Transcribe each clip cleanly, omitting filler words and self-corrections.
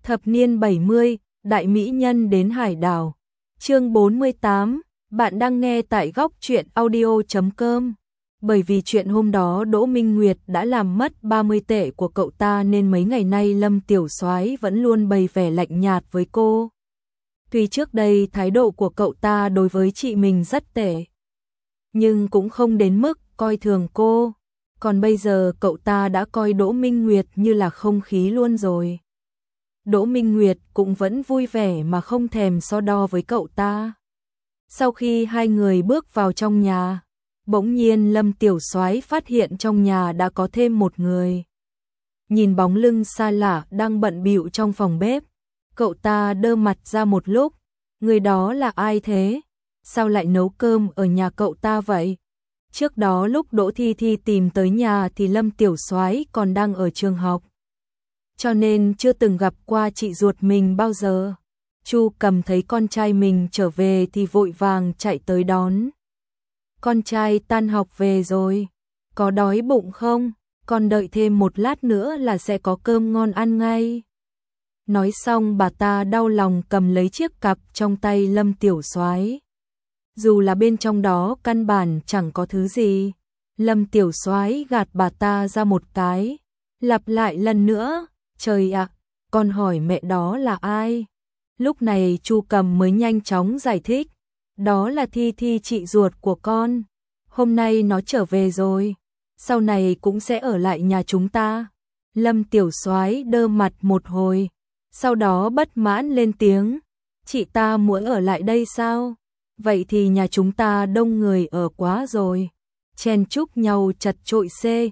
Thập niên 70, đại mỹ nhân đến hải đảo. Chương 48, bạn đang nghe tại góc truyện audio.com. Bởi vì chuyện hôm đó Đỗ Minh Nguyệt đã làm mất 30 tệ của cậu ta nên mấy ngày nay Lâm Tiểu Soái vẫn luôn bày vẻ lạnh nhạt với cô. Tuy trước đây thái độ của cậu ta đối với chị mình rất tệ, nhưng cũng không đến mức coi thường cô. Còn bây giờ cậu ta đã coi Đỗ Minh Nguyệt như là không khí luôn rồi. Đỗ Minh Nguyệt cũng vẫn vui vẻ mà không thèm so đo với cậu ta. Sau khi hai người bước vào trong nhà, bỗng nhiên Lâm Tiểu Soái phát hiện trong nhà đã có thêm một người. Nhìn bóng lưng xa lạ đang bận bịu trong phòng bếp, cậu ta đơ mặt ra một lúc. Người đó là ai thế? Sao lại nấu cơm ở nhà cậu ta vậy? Trước đó lúc Đỗ Thi Thi tìm tới nhà thì Lâm Tiểu Soái còn đang ở trường học, cho nên chưa từng gặp qua chị ruột mình bao giờ. Chu Cầm thấy con trai mình trở về thì vội vàng chạy tới đón. Con trai tan học về rồi, có đói bụng không? Con đợi thêm một lát nữa là sẽ có cơm ngon ăn ngay. Nói xong bà ta đau lòng cầm lấy chiếc cặp trong tay Lâm Tiểu Soái. Dù là bên trong đó căn bản chẳng có thứ gì. Lâm Tiểu Soái gạt bà ta ra một cái, lặp lại lần nữa, trời ạ, con hỏi mẹ đó là ai? Lúc này Chu Cầm mới nhanh chóng giải thích, đó là Thi Thi chị ruột của con. Hôm nay nó trở về rồi, sau này cũng sẽ ở lại nhà chúng ta. Lâm Tiểu Soái đơ mặt một hồi, sau đó bất mãn lên tiếng, chị ta muốn ở lại đây sao? Vậy thì nhà chúng ta đông người ở quá rồi, chen chúc nhau chật chội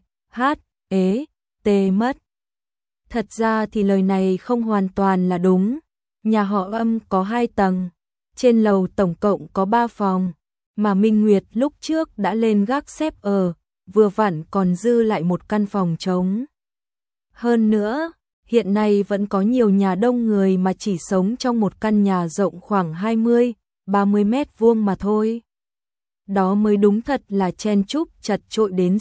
mất. Thật ra thì lời này không hoàn toàn là đúng. Nhà họ Âm có 2 tầng, trên lầu tổng cộng có 3 phòng, mà Minh Nguyệt lúc trước đã lên gác xếp ở, vừa vặn còn dư lại một căn phòng trống. Hơn nữa, hiện nay vẫn có nhiều nhà đông người mà chỉ sống trong một căn nhà rộng khoảng 20-30 mét vuông mà thôi. Đó mới đúng thật là chen chúc chật chội đến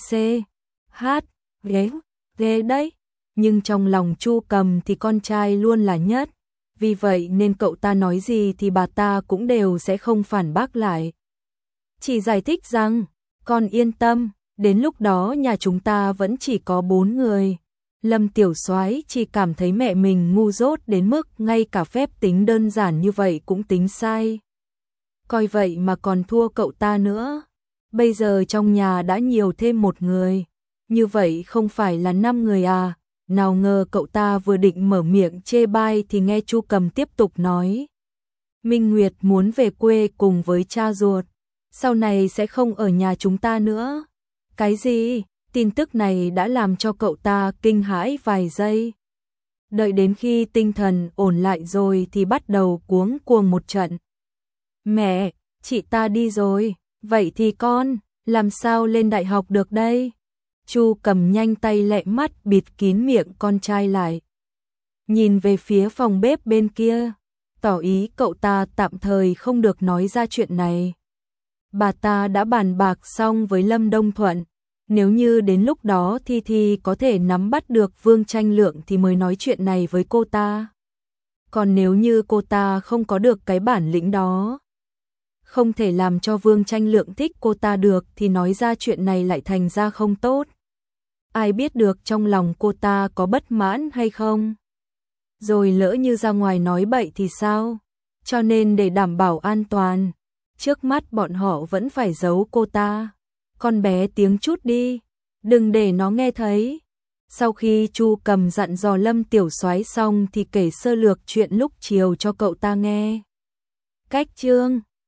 ghê đấy. Nhưng trong lòng Chu Cầm thì con trai luôn là nhất, vì vậy nên cậu ta nói gì thì bà ta cũng đều sẽ không phản bác lại. Chỉ giải thích rằng, con yên tâm, đến lúc đó nhà chúng ta vẫn chỉ có 4 người. Lâm Tiểu Soái chỉ cảm thấy mẹ mình ngu dốt đến mức ngay cả phép tính đơn giản như vậy cũng tính sai. Coi vậy mà còn thua cậu ta nữa. Bây giờ trong nhà đã nhiều thêm một người, như vậy không phải là 5 người à? Nào ngờ cậu ta vừa định mở miệng chê bai thì nghe Chu Cầm tiếp tục nói. Minh Nguyệt muốn về quê cùng với cha ruột, sau này sẽ không ở nhà chúng ta nữa. Cái gì? Tin tức này đã làm cho cậu ta kinh hãi vài giây. Đợi đến khi tinh thần ổn lại rồi thì bắt đầu cuống cuồng một trận. Mẹ, chị ta đi rồi, vậy thì con, làm sao lên đại học được đây? Chu Cầm nhanh tay lẹ mắt bịt kín miệng con trai lại. Nhìn về phía phòng bếp bên kia, tỏ ý cậu ta tạm thời không được nói ra chuyện này. Bà ta đã bàn bạc xong với Lâm Đông Thuận, nếu như đến lúc đó Thi Thi có thể nắm bắt được Vương Tranh Lượng thì mới nói chuyện này với cô ta. Còn nếu như cô ta không có được cái bản lĩnh đó, không thể làm cho Vương Tranh Lượng thích cô ta được thì nói ra chuyện này lại thành ra không tốt. Ai biết được trong lòng cô ta có bất mãn hay không? Rồi lỡ như ra ngoài nói bậy thì sao? Cho nên để đảm bảo an toàn, trước mắt bọn họ vẫn phải giấu cô ta. Con bé tiếng chút đi, đừng để nó nghe thấy. Sau khi Chu Cầm dặn dò Lâm Tiểu Soái xong thì kể sơ lược chuyện lúc chiều cho cậu ta nghe. Cách chương